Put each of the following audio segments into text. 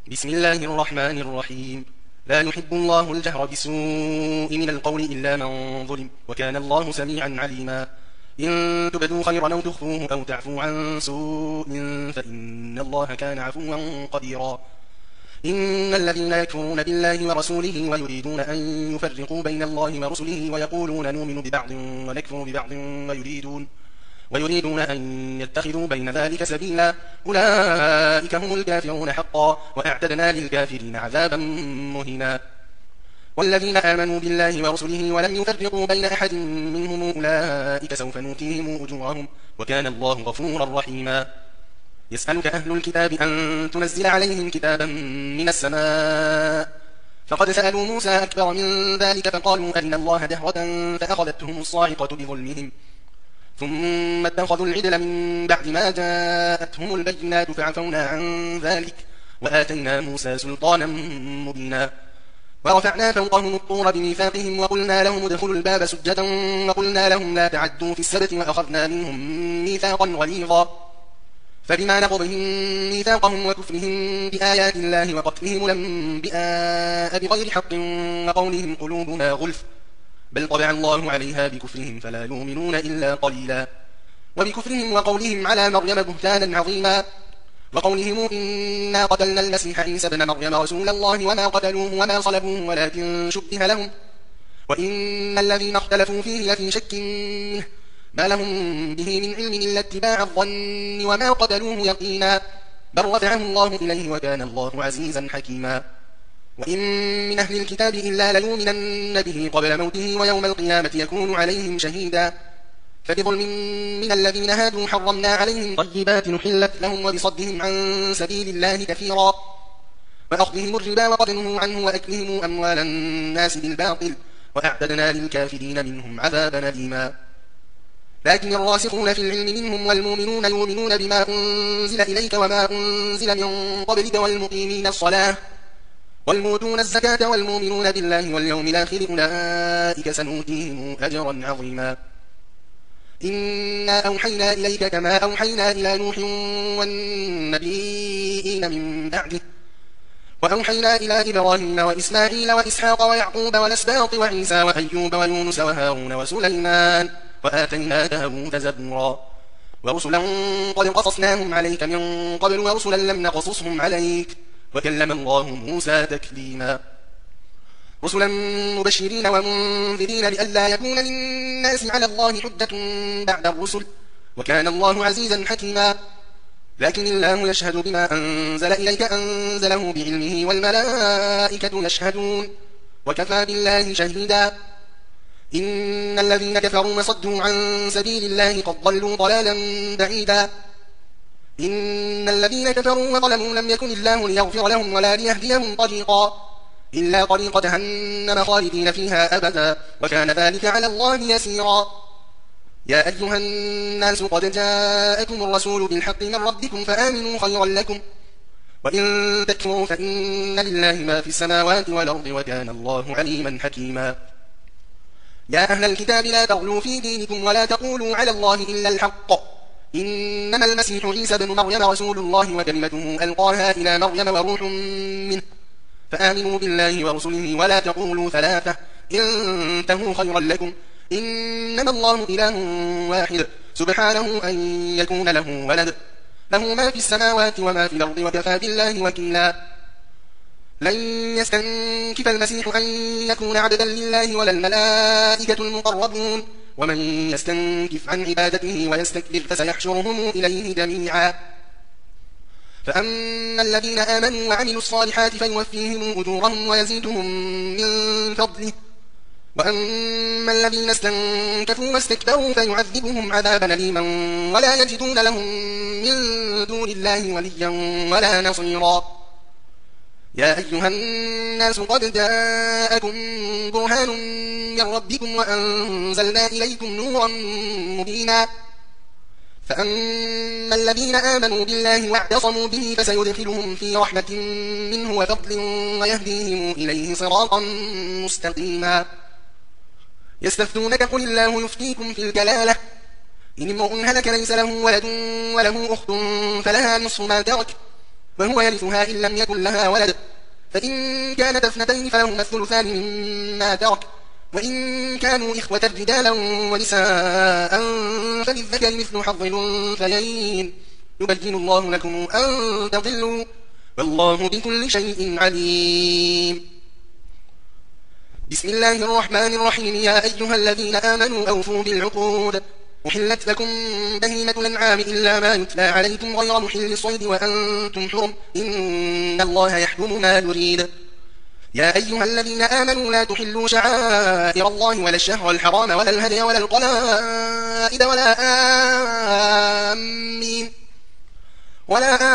بسم الله الرحمن الرحيم. لا يحب الله الجهر بالسوء من القول إلا من ظلم، وكان الله سميعا عليما. إن تبدوا خيرا أو تخفوه أو تعفوا عن سوء فإن الله كان عفوا قديرا. إن الذين يكفرون بالله ورسوله ويريدون أن يفرقوا بين الله ورسله ويقولون نؤمن ببعض ونكفر ببعض ويريدون أن يتخذوا بين ذلك سبيلا، أولئك هم الكافرون حقا، وأعتدنا للكافرين عذابا مهينا. والذين آمنوا بالله ورسله ولم يفرقوا بين أحد منهم أولئك سوف نؤتيهم أجورهم، وكان الله غفورا رحيما. يسألك أهل الكتاب أن تنزل عليهم كتابا من السماء، فقد سألوا موسى أكبر من ذلك فقالوا أرنا الله جهرة فأخذتهم الصاعقة بظلمهم، ثم اتخذوا العجل من بعد ما جاءتهم البينات فعفونا عن ذلك وآتينا موسى سلطانا مبينا. ورفعنا فوقهم الطور بميثاقهم وقلنا لهم ادخلوا الباب سجدا وقلنا لهم لا تعدوا في السبت وأخذنا منهم ميثاقا غليظا. فبما نقضهم ميثاقهم وكفرهم بآيات الله وقتلهم الأنبياء بغير حق وقولهم قلوبنا غلف، بل طبع الله عليها بكفرهم فلا يؤمنون إلا قليلا. وبكفرهم وقولهم على مريم بهتانا عظيما، وقولهم إنا قتلنا المسيح عيسى ابن مريم رسول الله وما قتلوه وما صلبوه ولكن شبه لهم، وإن الذين اختلفوا فيه لفي شك منه ما لهم به من علم إلا اتباع الظن وما قتلوه يقينا، بل رفعه الله إليه وكان الله عزيزا حكيما. وإن من أهل الكتاب إلا ليؤمنن به قبل موته ويوم القيامة يكون عليهم شهيدا. فبظلم من الذين هادوا حرمنا عليهم طيبات نحلت لهم وبصدهم عن سبيل الله كثيرا، وأخذهم الربا وقد نهوا عنه وأكلهم أموال الناس بالباطل، وأعتدنا للكافرين منهم عذابا أليما. لكن الراسخون في العلم منهم والمؤمنون يؤمنون بما أنزل إليك وما أنزل من قبلك والمقيمين الصلاة والمؤتون الزكاة والمؤمنون بالله واليوم الآخر أولئك سنؤتيهم أجرا عظيما. إنا أوحينا إليك كما أوحينا إلى نوح والنبيين من بعده، وأوحينا إلى إبراهيم وإسماعيل وإسحاق ويعقوب والأسباط وعيسى وأيوب ويونس وهارون وسليمان وآتينا داود زبورا. ورسلا قد قصصناهم عليك من قبل ورسلا لم نقصصهم عليك، وكلم الله موسى تكليما. رسلا مبشرين ومنذرين لئلا يكون للناس على الله حجة بعد الرسل، وكان الله عزيزا حكيما. لكن الله يشهد بما أنزل إليك أنزله بعلمه والملائكة يشهدون وكفى بالله شهيدا. إن الذين كفروا وصدوا عن سبيل الله قد ضلوا ضلالا بعيدا. إن الذين كفروا وظلموا لم يكن الله ليغفر لهم ولا ليهديهم طريقا إلا طريق جهنم خالدين فيها أبدا، وكان ذلك على الله يسيرا. يا أيها الناس قد جاءكم الرسول بالحق من ربكم فآمنوا خيرا لكم، وإن تكفروا فإن لله ما في السماوات والأرض وكان الله عليما حكيما. يا أهل الكتاب لا تغلوا في دينكم ولا تقولوا على الله إلا الحق، إنما المسيح عيسى ابن مريم رسول الله وكلمته ألقاها إلى مريم وروح منه، فآمنوا بالله ورسله ولا تقولوا ثلاثة انتهوا خيرا لكم، إنما الله إله واحد سبحانه أن يكون له ولد، له ما في السماوات وما في الأرض وكفى بالله وكيلا. لن يستنكف المسيح أن يكون عبدا لله ولا الملائكة المقربون، ومن يستنكف عن عبادته ويستكبر فسيحشرهم إليه جميعا. فأما الذين آمنوا وعملوا الصالحات فيوفيهم أجورهم ويزيدهم من فضله، وأما الذين استنكفوا واستكبروا فيعذبهم عذابا أليما ولا يجدون لهم من دون الله وليا ولا نصيرا. يا أيها الناس قد جاءكم برهان من ربكم وأنزلنا إليكم نورا مبينا. فأما الذين آمنوا بالله واعتصموا به فسيدخلهم في رحمة منه وفضل ويهديهم إليه صراطا مستقيما. يستفتونك قل الله يفتيكم في الكلالة، إن امرؤ هلك ليس له ولد وله أخت فلها نصف ما ترك، وهو يرثها إن لم يكن لها ولد، فإن كانت اثنتين فلهما الثلثان مما ترك، وإن كانوا إخوة رجالا ونساء فللذكر مثل حظ الأنثيين، يبين الله لكم أن تضلوا، والله بكل شيء عليم. بسم الله الرحمن الرحيم. يا أيها الذين آمنوا أوفوا بالعقود، أحلت لكم بهيمة الأنعام إلا ما يتلى عليكم غير محل الصيد وأنتم حرم، إن الله يحكم ما يريد. يا أيها الذين آمنوا لا تحلوا شعائر الله ولا الشهر الحرام ولا الهدي ولا القلائد ولا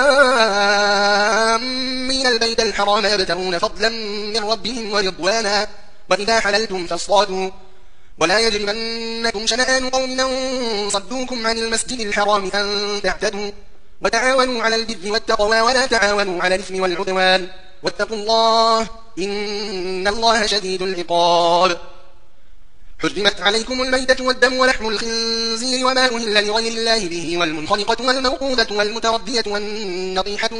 آمين البيت الحرام يبتغون فضلا من ربهم ورضوانا، وإذا حللتم فاصطادوا، ولا يجرمنكم شنآن قوم أن صدوكم عن المسجد الحرام أن تعتدوا، وتعاونوا على البر والتقوى ولا تعاونوا على الإثم والعدوان، واتقوا الله إن الله شديد العقاب. حرمت عليكم الميتة والدم ولحم الخنزير وما أهل لغير الله به، والمنخنقة والموقوذة والمتردية والنطيحة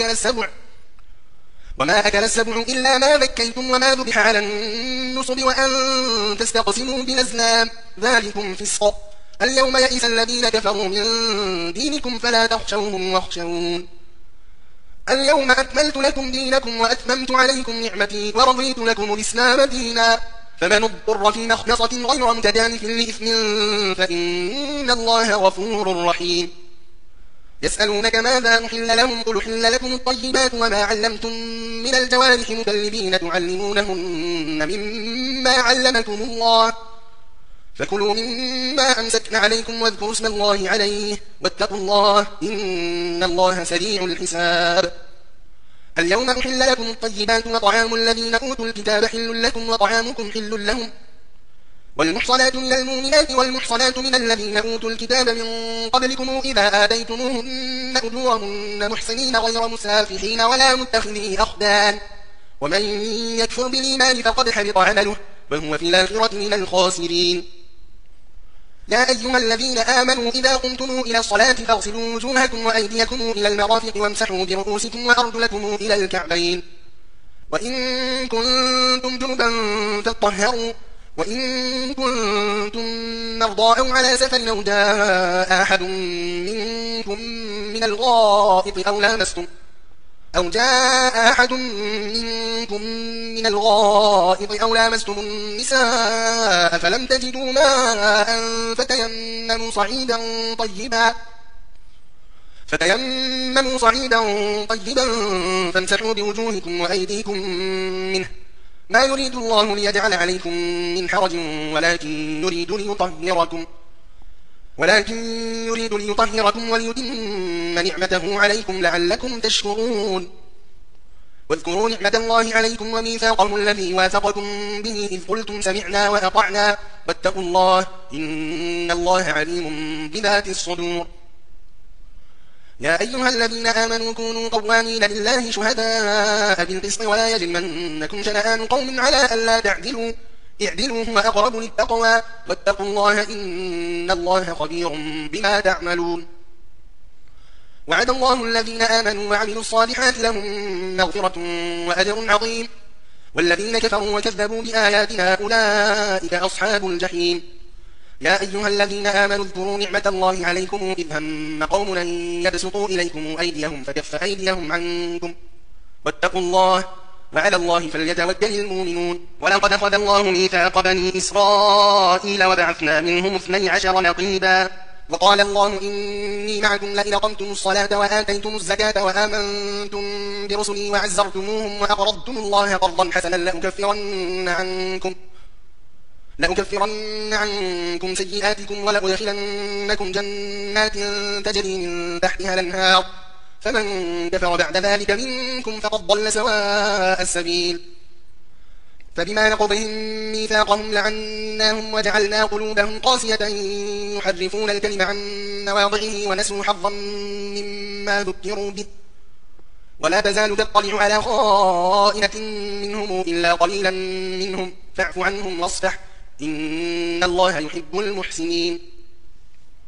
وما أكل السبع إلا ما ذكيتم وما ذبح على النصب، وأن تستقسموا بالأزلام، ذلكم فسق. اليوم يئس الذين كفروا من دينكم فلا تخشوهم واخشون. اليوم أكملت لكم دينكم وأتممت عليكم نعمتي ورضيت لكم الإسلام دينا، فمن اضطر في مخنصة غير متجانف لإثم فإن الله غفور رحيم. يسألونك ماذا أحل لهم، قل أحل لكم الطيبات وما علمتم من الجوارح مكلبين تعلمونهن مما علمكم الله، فكلوا مما أمسكن عليكم واذكروا اسم الله عليه، واتقوا الله إن الله سريع الحساب. اليوم أحل لكم الطيبات وطعام الذين أوتوا الكتاب حل لكم وطعامكم حل لهم، والمحصنات من المؤمنات والمحصنات من الذين أوتوا الكتاب من قبلكم إذا آتيتموهن أجورهن محسنين غير مسافحين ولا متخذي أخدان، ومن يكفر بالإيمان فقد حبط عمله وهو في الآخرة من الخاسرين. يا أيها الذين آمنوا إذا قمتم إلى الصلاة فاغسلوا وجوهكم وأيديكم إلى المرافق وامسحوا برؤوسكم وأرجلكم إلى الكعبين، وإن كنتم جنبا فاطهروا، وإن كنتم مرضى أو على سفر أو جاء أحد منكم من الغائط أو لامستم النساء فلم تجدوا ماء فتيمموا صعيدا طيبا فامسحوا بوجوهكم وأيديكم منه، ما يريد الله ليجعل عليكم من حرج ولكن يريد ليطهركم وليتم نعمته عليكم لعلكم تشكرون. واذكروا نعمة الله عليكم وميثاقه الذي واثقكم به إذ قلتم سمعنا وأطعنا، واتقوا الله إن الله عليم بذات الصدور. يا أيها الذين آمنوا كونوا قوامين لله شهداء بالقسط ولا يجرمنكم شنآن قوم على ألا تعدلوا، اعدلوا هو أقرب للتقوى، واتقوا الله إن الله خبير بما تعملون. وعد الله الذين آمنوا وعملوا الصالحات لهم مغفرة وأجر عظيم، والذين كفروا وكذبوا بآياتنا أولئك أصحاب الجحيم. يا أيها الذين آمنوا اذكروا نعمة الله عليكم إذ هم قوم أن يبسطوا إليكم أيديهم فكف أيديهم عنكم، واتقوا الله وعلى الله فليتوكل المؤمنون. ولقد أخذ الله ميثاق بني إسرائيل وبعثنا منهم 12 نقيبا، وقال الله إني معكم لئن أقمتم الصلاة وآتيتم الزكاة وآمنتم برسلي وعزرتموهم وأقرضتم الله قرضا حسنا لأكفرن عنكم سيئاتكم ولأدخلنكم جنات تجري من تحتها الأنهار، فمن كفر بعد ذلك منكم فقد ضل سواء السبيل. فبما نقضهم ميثاقهم لعناهم وجعلنا قلوبهم قاسية يحرفون الكلم عن مواضعه ونسوا حظا مما ذكروا به، ولا تزال تطلع على خائنة منهم إلا قليلا منهم فاعف عنهم واصفح إن الله يحب المحسنين.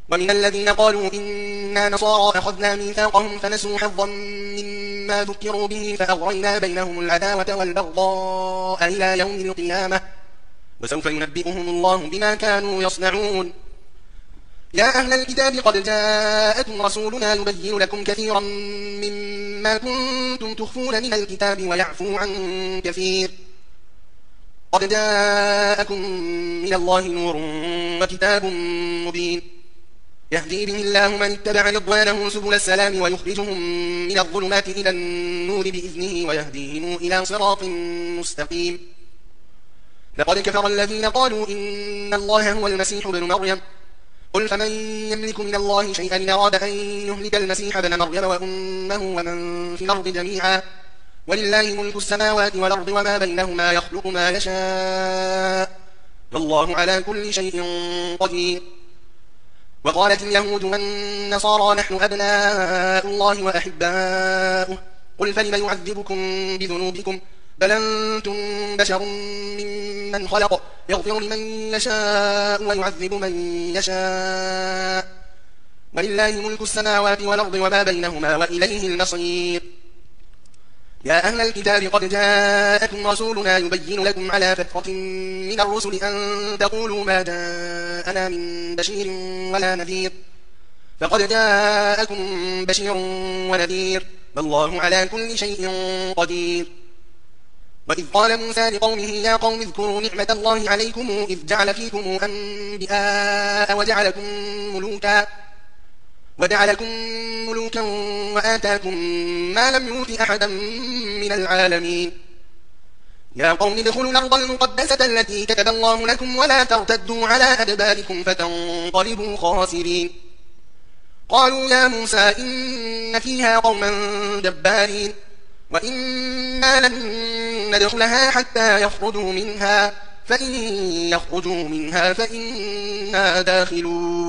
ومن الذين قالوا إنا نصارى أخذنا ميثاقهم فنسوا حظا مما ذكروا به فأغرينا بينهم العداوة والبغضاء إلى يوم القيامة وسوف ينبئهم الله بما كانوا يصنعون. يا أهل الكتاب قد جاءكم رسولنا يبين لكم كثيرا مما كنتم تخفون من الكتاب ويعفو عن كثير. قد جاءكم من الله نور وكتاب مبين يهدي به الله من اتبع رضوانه سبل السلام ويخرجهم من الظلمات إلى النور بإذنه ويهديهم إلى صراط مستقيم. لقد كفر الذين قالوا إن الله هو المسيح ابن مريم قل فمن يملك من الله شيئا إن أراد أن يهلك المسيح ابن مريم وأمه ومن في الأرض جميعا ولله ملك السماوات والأرض وما بينهما يخلق ما يشاء والله على كل شيء قدير. وقالت اليهود والنصارى نحن أبناء الله وأحباؤه قل فلم يعذبكم بذنوبكم بل أنتم بشر ممن خلق يغفر لمن يشاء ويعذب من يشاء ولله ملك السماوات والأرض وما بينهما وإليه المصير. يا أهل الكتاب قد جاءكم رسولنا يبين لكم على فترة من الرسل أن تقولوا ما جاءنا من بشير ولا نذير فقد جاءكم بشير ونذير والله على كل شيء قدير. وإذ قال موسى لقومه يا قوم اذكروا نعمة الله عليكم إذ جعل فيكم أنبياء وجعلكم ملوكا وآتاكم ما لم يؤت أحدا من العالمين. يا قوم ادخلوا الأرض المقدسة التي كتب الله لكم ولا ترتدوا على أدباركم فتنقلبوا خاسرين. قالوا يا موسى إن فيها قوما جبارين وإنا لن ندخلها حتى يخرجوا منها فإن يخرجوا منها فإنا داخلون.